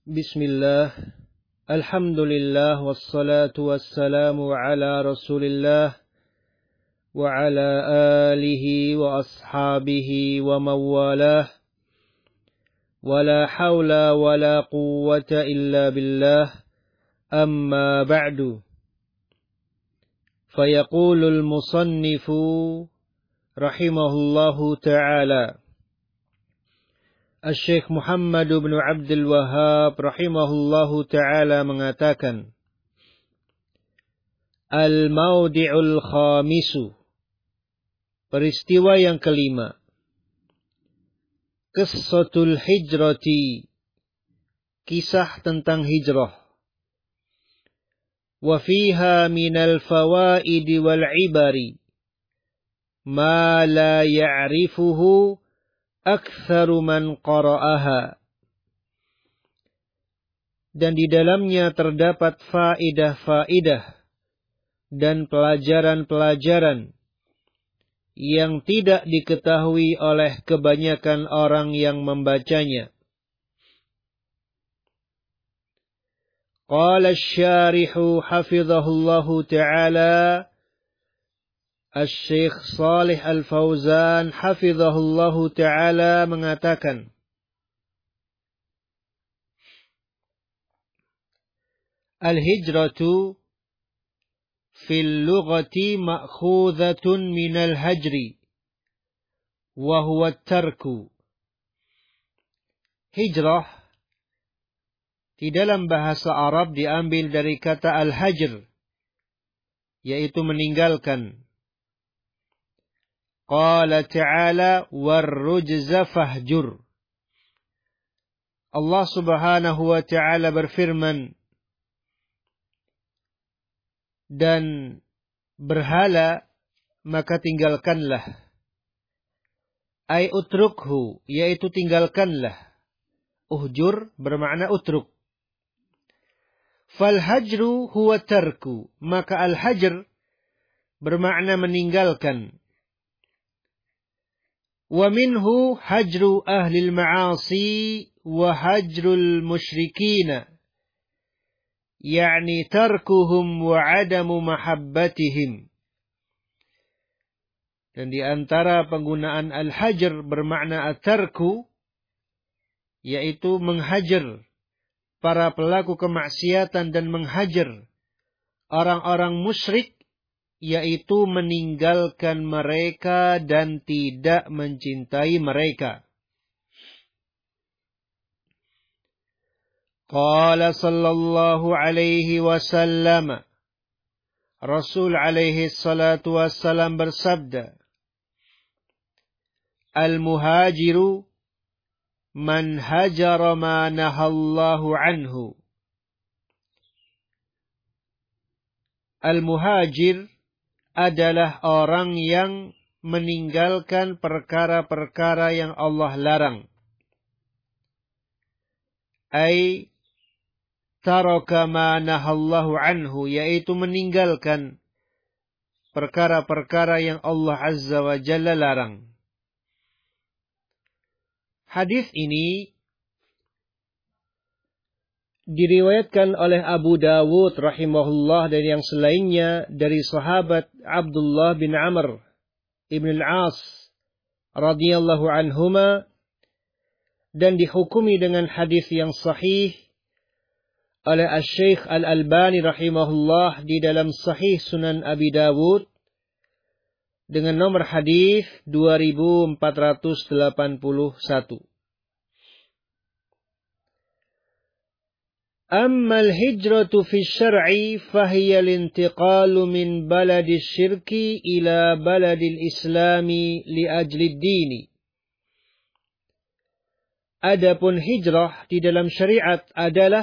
Bismillah, alhamdulillah, wassalatu wassalamu ala rasulillah, wa ala alihi wa ashabihi wa mawalah, wa la hawla wa la quwwata illa billah, amma ba'du. Fayaqulul musannifu rahimahullahu ta'ala. Syekh Muhammad bin Abdul Wahhab rahimahullahu ta'ala mengatakan, Al-Mawdi'ul Khamisu, peristiwa yang kelima, Qissatul Hijrati, kisah tentang hijrah, wa fiha minal fawaidi wal ibari ma la ya'rifuhu aktsaru man qara'aha. Dan di dalamnya terdapat faidah-faidah dan pelajaran-pelajaran yang tidak diketahui oleh kebanyakan orang yang membacanya. Qala asy-syarihu hafizahullahu ta'ala, Syekh Shalih Al-Fauzan hafizahullahu ta'ala mengatakan, Al-hijratu fil lughati ma'khudhatun minal hajri wa huwa at-tarku. Hijrah di dalam bahasa Arab diambil dari kata al-hajr, yaitu meninggalkan. Qala ta'ala warrujza fahjur. Allah subhanahu wa ta'ala berfirman, dan berhala maka tinggalkanlah. Ay utrukhu, yaitu tinggalkanlah. Uhjur bermakna utruk. Fal hajru huwa tarku, maka al-hajr bermakna meninggalkan. Wa minhu hajru ahlil ma'asi wa hajrul musyrikina, yakni tarkuhum wa adamu mahabbatihim. Dan di antara penggunaan al-hajr bermakna at-tarku, yaitu menghajar para pelaku kemaksiatan dan menghajar orang-orang musyrik, yaitu meninggalkan mereka dan tidak mencintai mereka. Qala sallallahu alaihi wasallam, Rasul alaihi salatu wassalam bersabda, Al-muhajiru man hajara ma nahallahu anhu. Al-muhajir adalah orang yang meninggalkan perkara-perkara yang Allah larang. Ay taraka ma nahallahu anhu, yaitu meninggalkan perkara-perkara yang Allah azza wa jalla larang. Hadis ini diriwayatkan oleh Abu Dawud rahimahullah dan yang selainnya dari sahabat Abdullah bin Amr ibn al-As radhiyallahu anhuma, dan dihukumi dengan hadis yang sahih oleh Syekh Al-Albani rahimahullah di dalam Sahih Sunan Abi Dawud dengan nomor hadis 2481. Amma al-hijratu fi syar'i fahiya al-intiqalu min baladi syirki ila baladi al-islami li ajli ad-dini. Adapun hijrah di dalam syariat adalah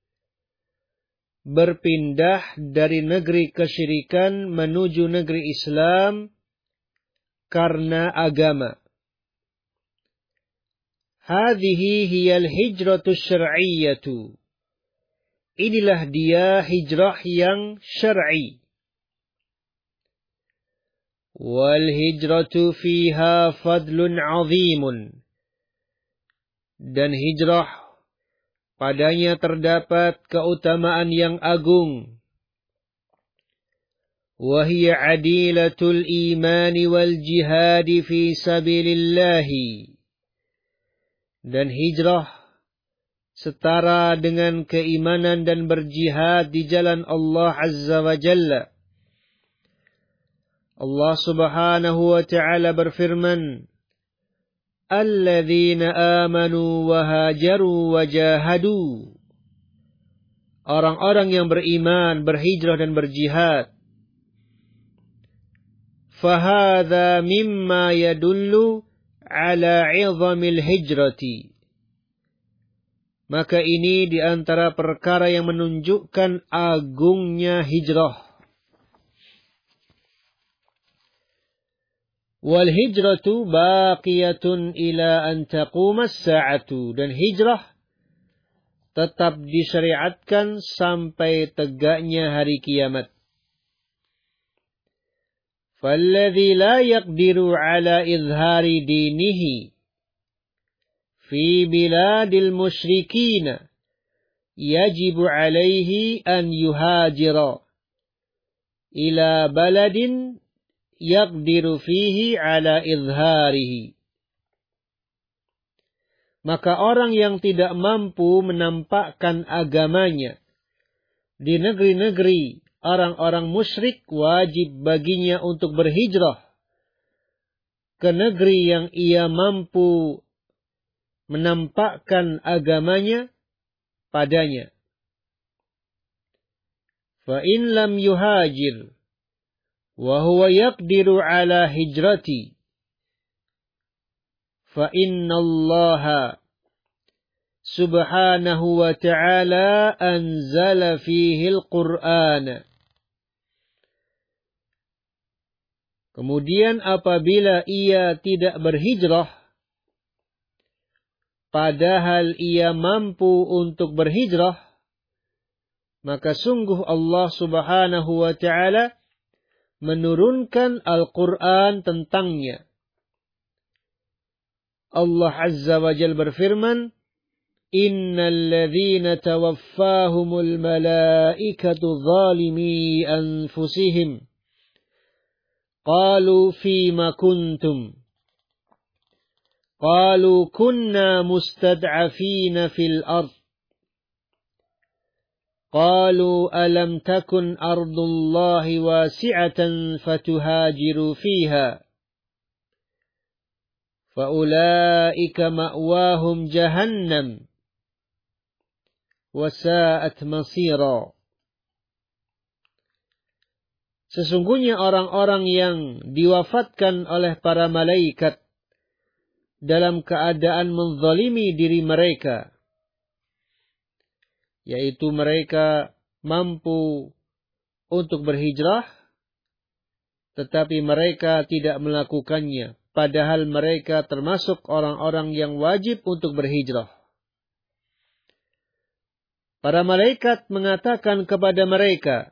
berpindah dari negeri kesyirikan menuju negeri Islam karena agama. Hadhihi hiya al-hijratu syar'iyyatu. Inilah dia hijrah yang syar'i. Wal hijratu fiha fadlun 'azimun. Dan hijrah Padanya terdapat keutamaan yang agung. وهي عديلة الإيمان والجهاد في سبيل الله. Dan hijrah setara dengan keimanan dan berjihad di jalan Allah Azza wa Jalla. Allah Subhanahu wa Ta'ala berfirman, Alladzina amanu wa hajaru wa jahadu. Orang-orang yang beriman, berhijrah dan berjihad. Fahadha mimma yadullu ala 'izamil hijrati. Maka ini di antara perkara yang menunjukkan agungnya hijrah. Wal hijratu baqiyatun ila an taquma as-sa'atu. Dan hijrah tetap disyariatkan sampai tegaknya hari kiamat. فالذي لا يقدر على إظهار دينه في بلاد المشركين يجب عليه أن يهاجر إلى بلد يقدر فيه على إظهاره. Maka orang yang tidak mampu menampakkan agamanya di negeri-negeri orang-orang musyrik, wajib baginya untuk berhijrah ke negeri yang ia mampu menampakkan agamanya padanya. Fa in lam yuhajir wa huwa yaqdiru ala hijrati fa inna Allah subhanahu wa ta'ala anzala fihi al-Qur'an. Kemudian apabila ia tidak berhijrah, padahal ia mampu untuk berhijrah, maka sungguh Allah Subhanahu wa Ta'ala menurunkan Al-Quran tentangnya. Allah Azza wa Jalla berfirman, Innal ladzina tawaffahumul malaikatu zalimi anfusihim qalu fima kuntum qalu kunna mustad'afina fil ard qalu alam takun ardullahi wasi'atan fatuhajiru fiha faulaika ma'wahum jahannam wasa'at masira. Sesungguhnya orang-orang yang diwafatkan oleh para malaikat dalam keadaan menzalimi diri mereka, yaitu mereka mampu untuk berhijrah, tetapi mereka tidak melakukannya, padahal mereka termasuk orang-orang yang wajib untuk berhijrah. Para malaikat mengatakan kepada mereka,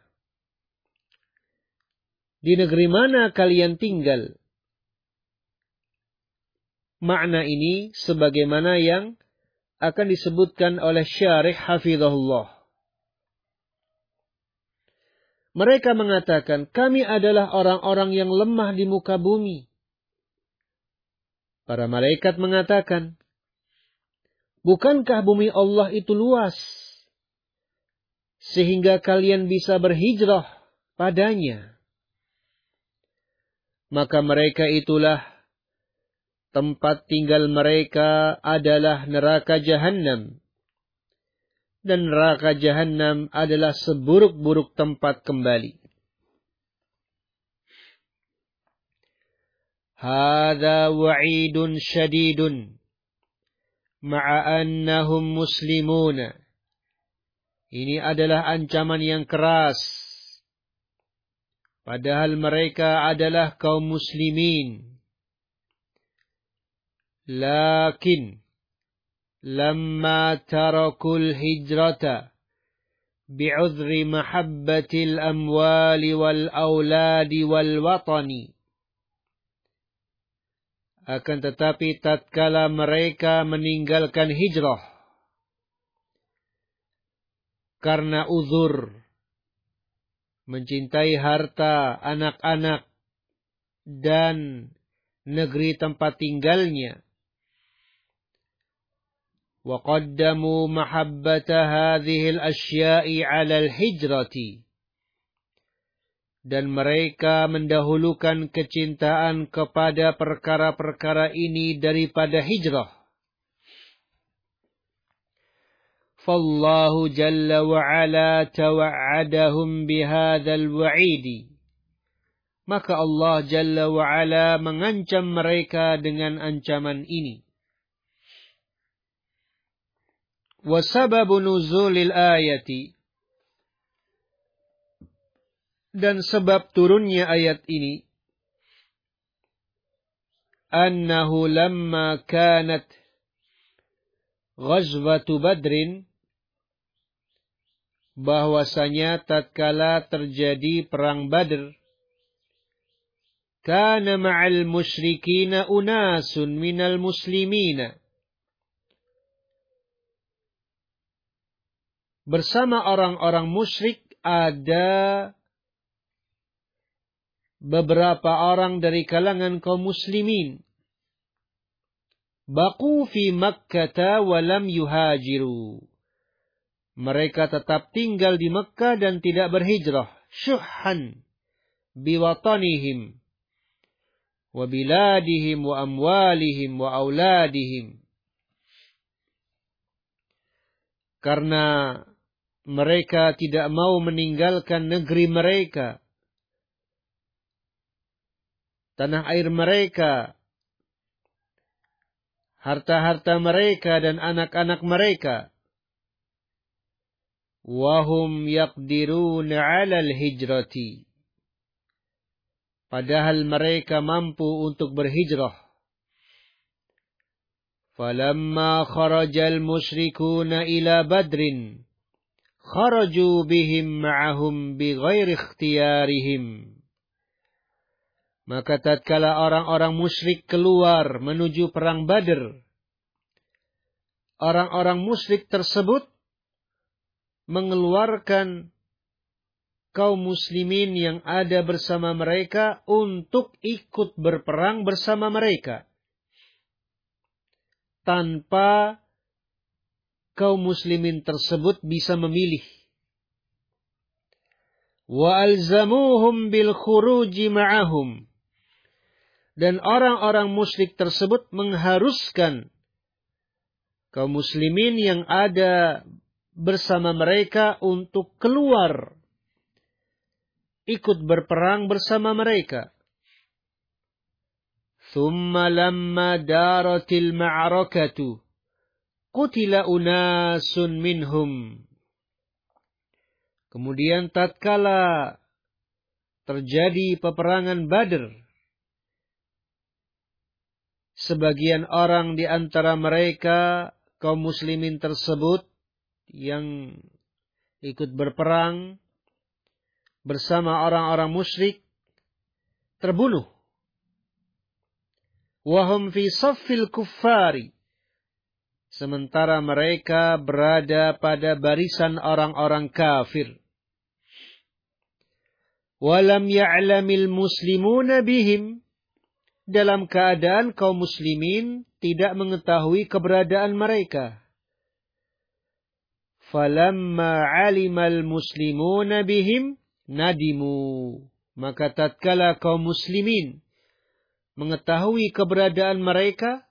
di negeri mana kalian tinggal? Makna ini sebagaimana yang akan disebutkan oleh Syarih Hafizahullah. Mereka mengatakan, kami adalah orang-orang yang lemah di muka bumi. Para malaikat mengatakan, bukankah bumi Allah itu luas, sehingga kalian bisa berhijrah padanya? Maka mereka itulah tempat tinggal mereka adalah neraka Jahannam. Dan neraka Jahannam adalah seburuk-buruk tempat kembali. Hadza wa'idun syadidun ma'a annahum muslimun. Ini adalah ancaman yang keras. Padahal mereka adalah kaum muslimin. Lakin lamma tarakul hijrata bi'udhri mahabbatil amwali wal auladi wal watani. Akan tetapi tatkala mereka meninggalkan hijrah karena uzur, mencintai harta, anak-anak, dan negeri tempat tinggalnya. وَقَدَّمُوا مَحَبَّةَ هَذِهِ الْأَشْيَاءِ عَلَى الْهِجْرَةِ. Dan mereka mendahulukan kecintaan kepada perkara-perkara ini daripada hijrah. فَاللَّهُ جَلَّ وَعَلَا تَوَعَّدَهُمْ بِهَذَا الْوَعِيدِ. Maka Allah Jalla wa'ala mengancam mereka dengan ancaman ini. وَسَبَبُ نُزُولِ الْآيَةِ. Dan sebab turunnya ayat ini, أَنَّهُ لَمَّا كَانَتْ غَزْوَةُ بَدْرٍ. Bahwasanya tatkala terjadi perang Badr, kana ma'al musyrikina unasun minal muslimina. Bersama orang-orang musyrik ada beberapa orang dari kalangan kaum muslimin. Baqu fi Makkah wa lam yuhajiru. Mereka tetap tinggal di Mekkah dan tidak berhijrah. Syuhhan biwatanihim wa biladihim wa amwalihim wa auladihim. Karena mereka tidak mau meninggalkan negeri mereka, tanah air mereka, harta-harta mereka dan anak-anak mereka. Wahum yaqdiruna 'alal hijrati. Padahal mereka mampu untuk berhijrah. Falamma kharajal musyrikuna ila Badrin, kharaju bihim ma'ahum bighairi ikhtiyarihim. Maka tatkala orang-orang musyrik keluar menuju perang Badr, orang-orang musyrik tersebut mengeluarkan kaum muslimin yang ada bersama mereka untuk ikut berperang bersama mereka, tanpa kaum muslimin tersebut bisa memilih. Wa alzamuhum bil khuruji ma'ahum. Dan orang-orang musyrik tersebut mengharuskan kaum muslimin yang ada bersama mereka untuk keluar ikut berperang bersama mereka. Thumma lamma daratil ma'arakatu qutila unasun minhum. Kemudian tatkala terjadi peperangan Badr, sebagian orang di antara mereka kaum muslimin tersebut yang ikut berperang bersama orang-orang musyrik terbunuh. Wahum fi saffil kuffari. Sementara mereka berada pada barisan orang-orang kafir. Walam ya'lamil muslimuna bihim. Dalam keadaan kaum muslimin tidak mengetahui keberadaan mereka. Falamma 'alimal muslimuna bihim nadimu. Maka tatkala kaum muslimin mengetahui keberadaan mereka,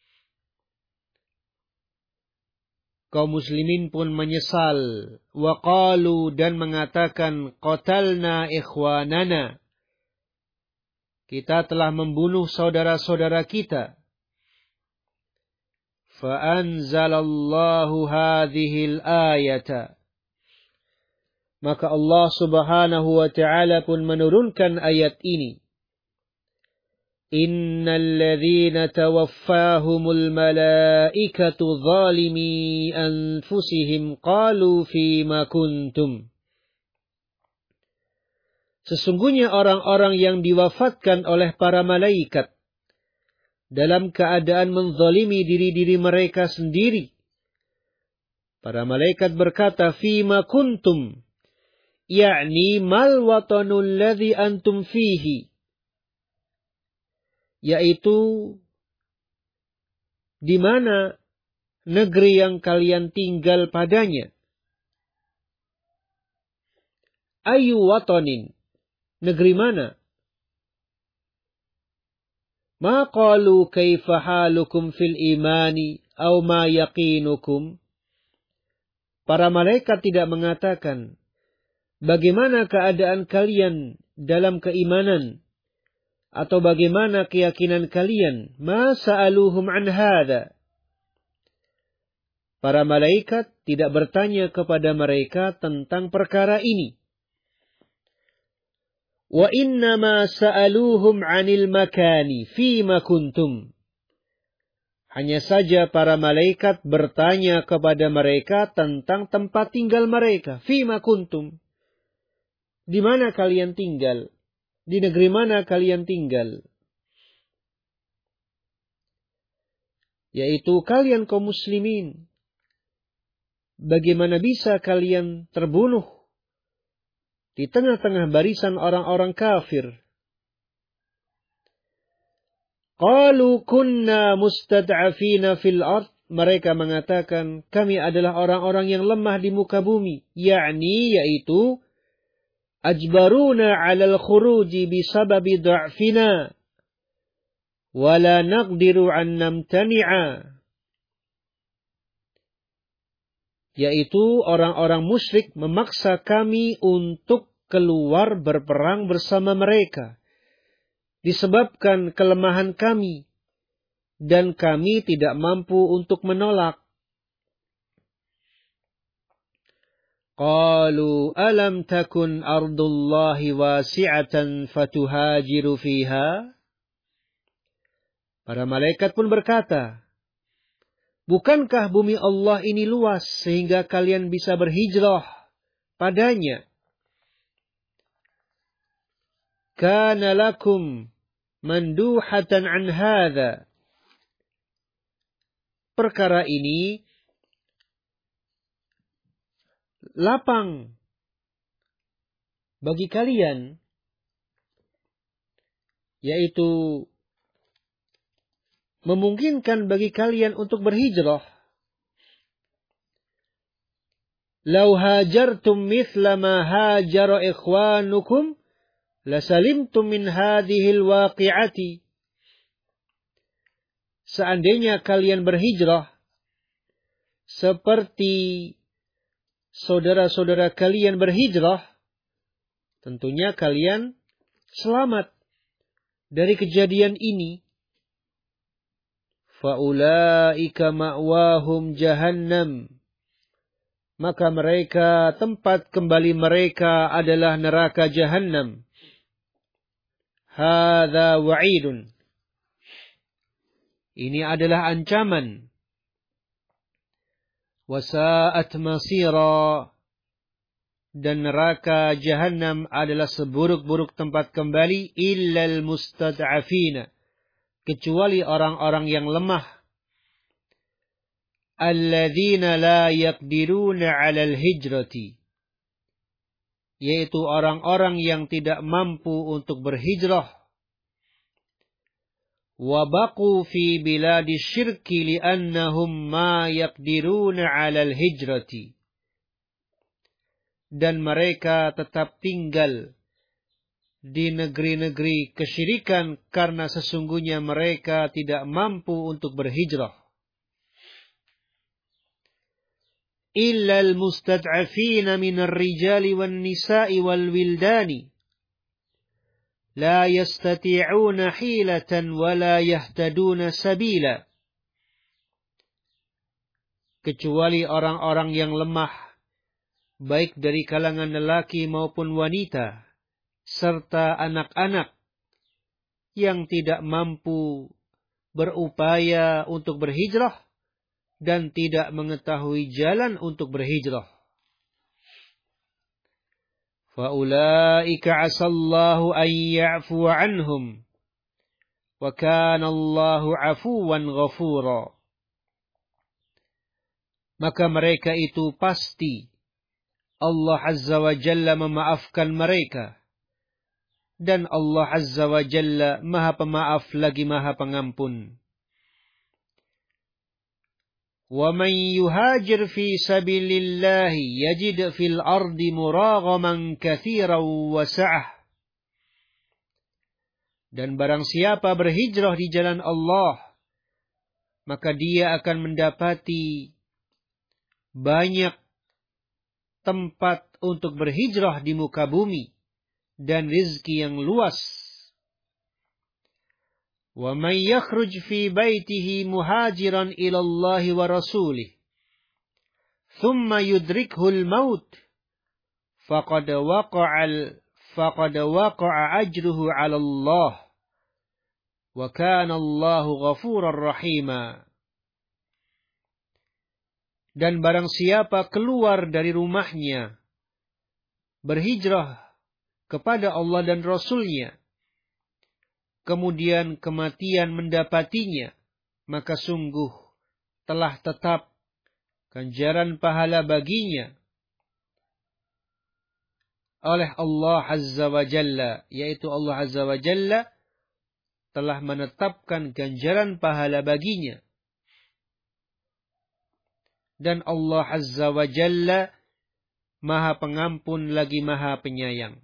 kaum muslimin pun menyesal. Wa qalu, dan mengatakan, qatalna ikhwanana. Kita telah membunuh saudara-saudara kita. Fa'anzalallahu hadhil ayata. Maka Allah subhanahu wa ta'ala pun menurunkan ayat ini. Innal ladzina tawaffahumul malaikatu zalimi anfusihim qalu fima kuntum. Sesungguhnya orang-orang yang diwafatkan oleh para malaikat dalam keadaan menzalimi diri-diri mereka sendiri, Para malaikat berkata, "Fima kuntum?" Ya'ni mal watanul ladzi antum fihi. Yaitu di mana negeri yang kalian tinggal padanya. Ayu watanin. Negeri mana? Ma qalu kaifa halukum fil imani aw ma yaqinukum. Para malaikat tidak mengatakan, bagaimana keadaan kalian dalam keimanan atau bagaimana keyakinan kalian. Ma sa'aluhum an hadha. Para malaikat tidak bertanya kepada mereka tentang perkara ini. Wa innama sa'aluhum 'anil makani fima kuntum. Hanya saja para malaikat bertanya kepada mereka tentang tempat tinggal mereka. Fima kuntum. Di mana kalian tinggal? Di negeri mana kalian tinggal? Yaitu kalian kaum muslimin. Bagaimana bisa kalian terbunuh di tengah-tengah barisan orang-orang kafir? Qalu kunna mustad'afina fil ard. Mereka mengatakan, kami adalah orang-orang yang lemah di muka bumi. Yaitu, ajbaruna 'alal khuruji bisababi dha'fina. Wala naqdiru an namtani'a. Yaitu orang-orang musyrik memaksa kami untuk keluar berperang bersama mereka. Disebabkan kelemahan kami. Dan kami tidak mampu untuk menolak. Qalu alam takun ardullahi wasi'atan fatuhajiru fiha. Para malaikat pun berkata, bukankah bumi Allah ini luas sehingga kalian bisa berhijrah padanya? Kana lakum manduhatan an hadha. Perkara ini lapang bagi kalian, yaitu memungkinkan bagi kalian untuk berhijrah. Lau hajartum mithla ma hajara ikhwanukum lasalimtum min hadhil waqi'ati. Seandainya kalian berhijrah seperti saudara-saudara kalian berhijrah, tentunya kalian selamat dari kejadian ini. Faulaika ma'wahum jahannam. Maka mereka, tempat kembali mereka adalah neraka jahannam. Hadza wa'idun. Ini adalah ancaman. Wasa'at masira. Dan neraka jahannam adalah seburuk-buruk tempat kembali. Illal mustad'afina. Kecuali orang-orang yang lemah. Alladzina la yaqdiruna 'alal hijrati. Yaitu orang-orang yang tidak mampu untuk berhijrah. Wa baqu fi biladi syirki li'annahum ma yaqdiruna 'alal hijrati. Dan mereka tetap tinggal di negeri-negeri kesyirikan karena sesungguhnya mereka tidak mampu untuk berhijrah. Illa al-mustad'afina minar rijali wan nisa'i wal wildani la yastati'una hilatan wa la yahtaduna sabila. Kecuali orang-orang yang lemah, baik dari kalangan lelaki maupun wanita, serta anak-anak yang tidak mampu berupaya untuk berhijrah dan tidak mengetahui jalan untuk berhijrah. Faulaika 'asallahu an ya'fu 'anhum wa kana Allahu 'afuwan ghafura. maka mereka itu pasti Allah Azza wa Jalla memaafkan mereka. Dan Allah Azza wa Jalla Maha Pemaaf lagi Maha Pengampun. وَمَنْ يُهَاجِرْ فِي سَبِيلِ اللَّهِ يَجِدْ فِي الْأَرْضِ مُرَاغَمًا كَثِيرًا وَسَعَةً. Dan barang siapa berhijrah di jalan Allah, maka dia akan mendapati banyak tempat untuk berhijrah di muka bumi dan rizki yang luas. وَمَنْ يَخْرُجْ فِي بَيْتِهِ مُهَاجِرًا إِلَى اللَّهِ وَرَسُولِهِ ثُمَّ يُدْرِكْهُ الْمَوْتُ فَقَدْ وَقَعَ أَجْرُهُ عَلَى اللَّهِ وَكَانَ اللَّهُ غَفُورًا رَحِيمًا. Dan barang siapa keluar dari rumahnya, berhijrah kepada Allah dan Rasul-Nya, kemudian kematian mendapatinya, maka sungguh telah tetap ganjaran pahala baginya oleh Allah Azza wa Jalla, yaitu Allah Azza wa Jalla telah menetapkan ganjaran pahala baginya. Dan Allah Azza wa Jalla Maha Pengampun lagi Maha Penyayang.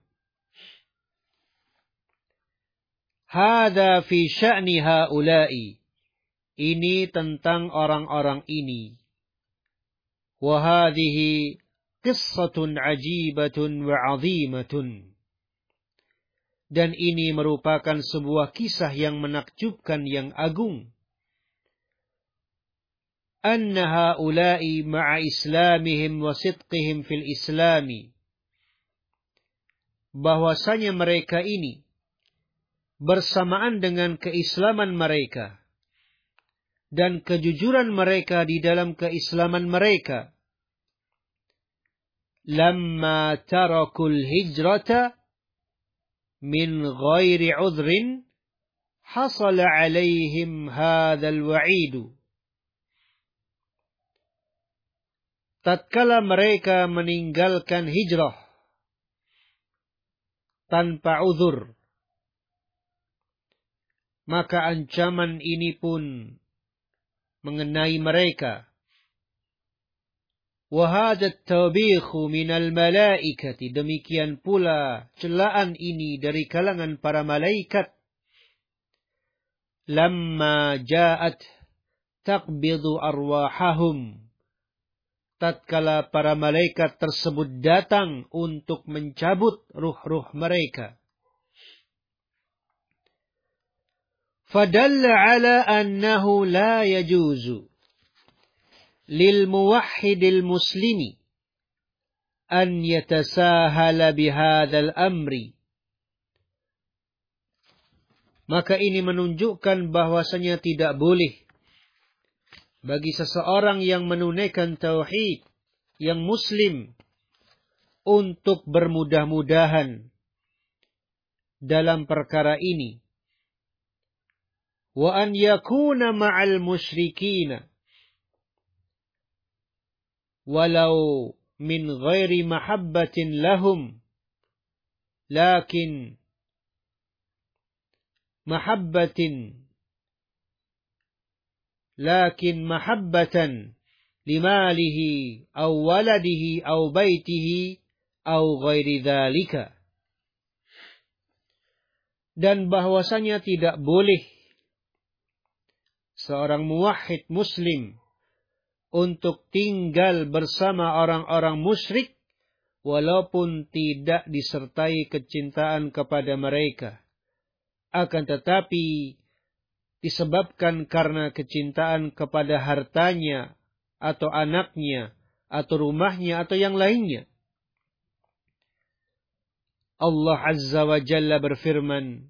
Hada fi sya'ni haula'i. Ini tentang orang-orang ini. Wa hadhihi qissatun ajibatun wa 'azimatun. Dan ini merupakan sebuah kisah yang menakjubkan, yang agung. Anna haula'i ma'a islamihim wa sidqihim fil islami. Bahwasanya mereka ini bersamaan dengan keislaman mereka dan kejujuran mereka di dalam keislaman mereka, lamma tarakul hijrata min ghairi udhrin hasala alaihim hadzal wa'idu. Tatkala mereka meninggalkan hijrah tanpa uzur, maka ancaman ini pun mengenai mereka. Wa hadha at-tawbikhu minal malaikati, demikian pula celaan ini dari kalangan para malaikat. Lamma ja'at taqbidu arwahahum, tatkala para malaikat tersebut datang untuk mencabut ruh-ruh mereka. فدل على أنه لا يجوز للموحد المسلم أن يتساهل بهذا الأمر. Maka ini menunjukkan bahwasanya tidak boleh bagi seseorang yang menunaikan tauhid, yang muslim, untuk bermudah-mudahan dalam perkara ini. Wa an yakuna ma'al musyrikina walau min ghairi mahabbatin lahum, lakin mahabbatan limalihi aw waladihi aw baitihi aw ghairi dzalika. Dan bahwasanya tidak boleh seorang muwahhid muslim untuk tinggal bersama orang-orang musyrik walaupun tidak disertai kecintaan kepada mereka, akan tetapi disebabkan karena kecintaan kepada hartanya atau anaknya atau rumahnya atau yang lainnya. Allah Azza wa Jalla berfirman,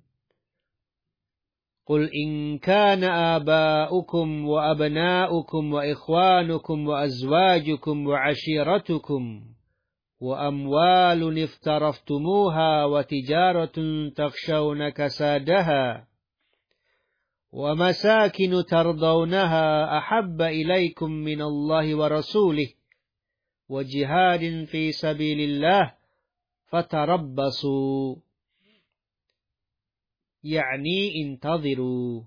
قل إن كان آباؤكم وأبناؤكم وإخوانكم وأزواجكم وعشيرتكم وأموال افترفتموها وتجارة تخشون كسادها wa masakinu tardawnaha ahabba ilaikum minallahi wa rasulih wa jihadin fi sabilillah fatarabbasu, yakni intadhiru.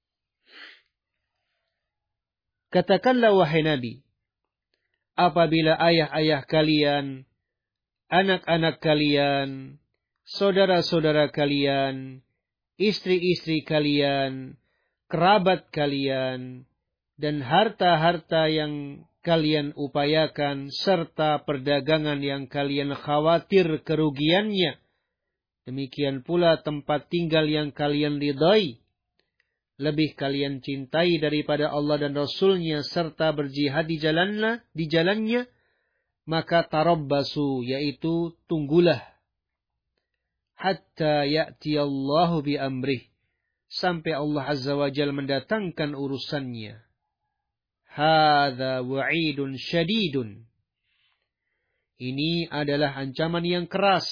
Katakanlah wahai Nabi, apabila ayah-ayah kalian, anak-anak kalian, saudara-saudara kalian, istri-istri kalian, kerabat kalian, dan harta-harta yang kalian upayakan, serta perdagangan yang kalian khawatir kerugiannya, demikian pula tempat tinggal yang kalian ridai, lebih kalian cintai daripada Allah dan Rasulnya, serta berjihad di jalannya, maka tarabbasu, yaitu tunggulah, hatta ya'tiyallahu bi amrih, sampai Allah Azza wa Jalla mendatangkan urusannya. Hadza wa'idun syadidun. Ini adalah ancaman yang keras.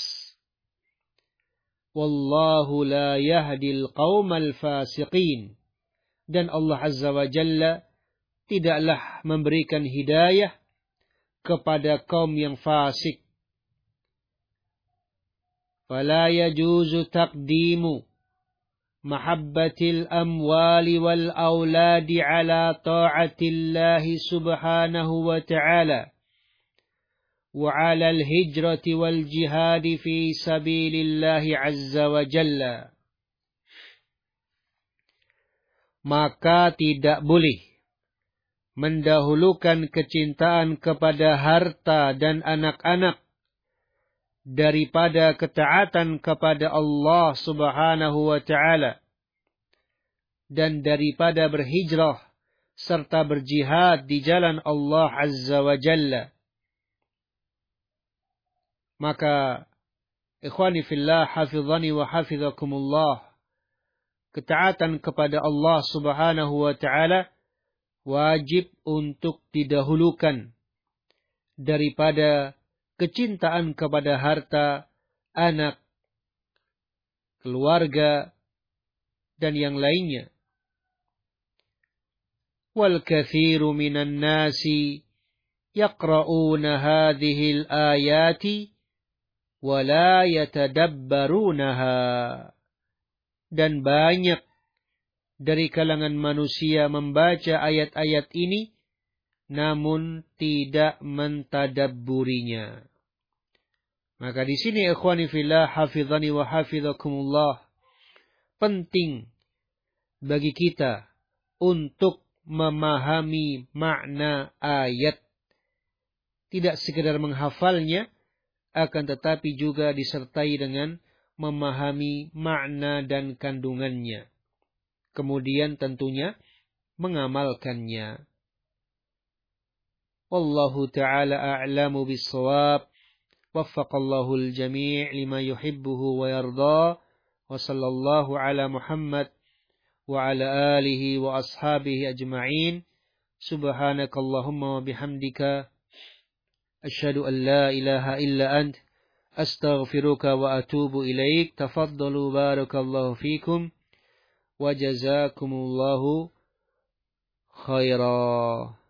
Wallahu la yahdil qaumal fasiqin. Dan Allah Azza wa Jalla tidaklah memberikan hidayah kepada kaum yang fasik. Fala yajuzu taqdimu mahabbatil amwali wal auladi ala ta'atillahi subhanahu wa ta'ala wa ala al-hijrati wal jihadi fi sabilillahi azza wa jalla. Maka tidak boleh mendahulukan kecintaan kepada harta dan anak-anak daripada ketaatan kepada Allah subhanahu wa ta'ala, dan daripada berhijrah serta berjihad di jalan Allah azza wa jalla. Maka ikhwani fillah, hafizani wa hafizakumullah, ketaatan kepada Allah subhanahu wa ta'ala wajib untuk didahulukan daripada kecintaan kepada harta, anak, keluarga, dan yang lainnya. Wal kathiru minan nasi yaqra'una hadhihi al-ayati wa la yatadabbarunaha. Dan banyak dari kalangan manusia membaca ayat-ayat ini namun tidak mentadabburinya. Maka di sini ikhwani fillah, hafizani wa hafizakumullah, penting bagi kita untuk memahami makna ayat. Tidak sekedar menghafalnya, akan tetapi juga disertai dengan memahami makna dan kandungannya. Kemudian tentunya mengamalkannya. Wallahu ta'ala a'lamu bis-shawab. Waffaqallahu al-jami' lima yuhibbuhu wa yarda. Wa sallallahu ala Muhammad wa ala alihi wa ashabihi ajma'in. Subhanakallahumma wa bihamdika asyhadu an la ilaha illa ant astaghfiruka wa atubu ilaik. Tafaddalu barakallahu fikum wa jazakumullahu khairan.